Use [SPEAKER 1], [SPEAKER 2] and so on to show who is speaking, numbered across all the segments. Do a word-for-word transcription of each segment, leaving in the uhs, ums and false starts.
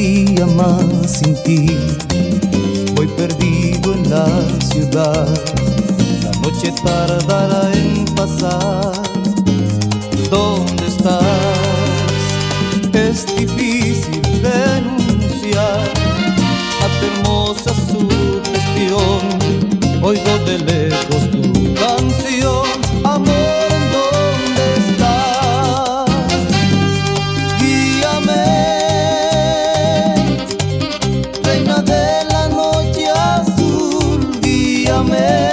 [SPEAKER 1] día más sin ti. Voy perdido en la ciudad, la noche tardará en pasar. ¿Dónde estás? Es difícil denunciar a tu hermosa sugestión. Oigo de lejos tu canción, amor, ¿dónde estás? Guíame, reina de la noche azul, guíame.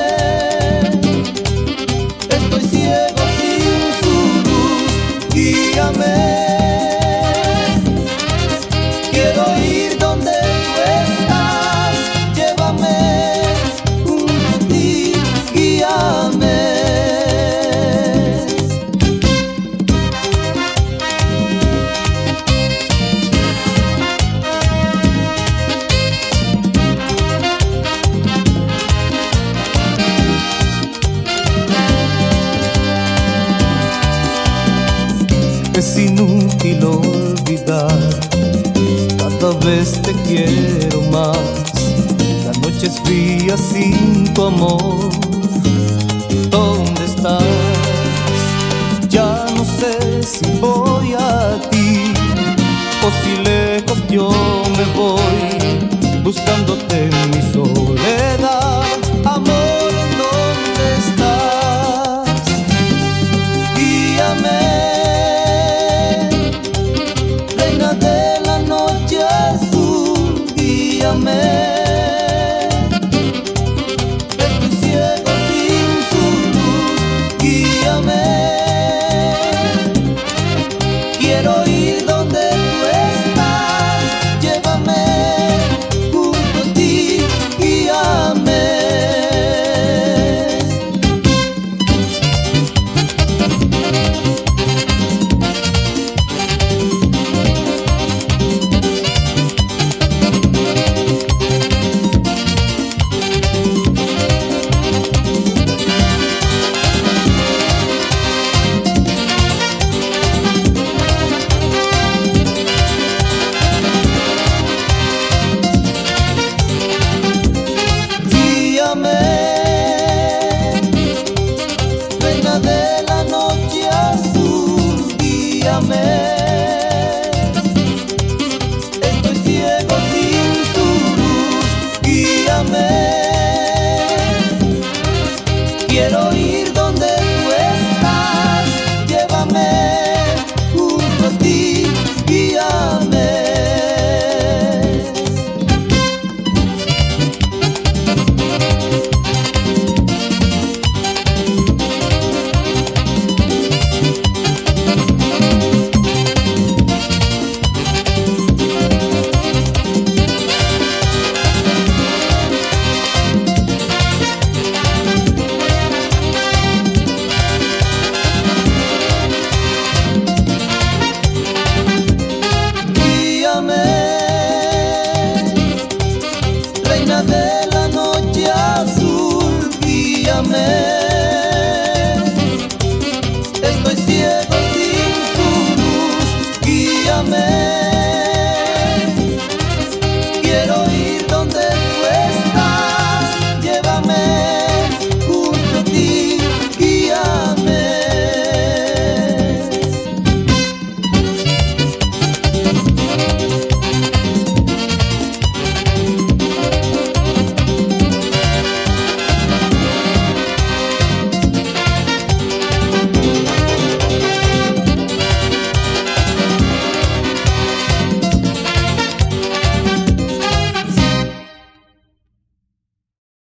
[SPEAKER 1] Estoy ciego sin tu luz, guíame. Quiero ir donde tú estás, llévame junto a ti, guíame. Es inútil olvidar, cada vez te quiero más. La noche es fría sin tu amor. ¿Dónde estás? Ya no sé si voy a ti o si lejos yo me voy, buscándote en mi soledad.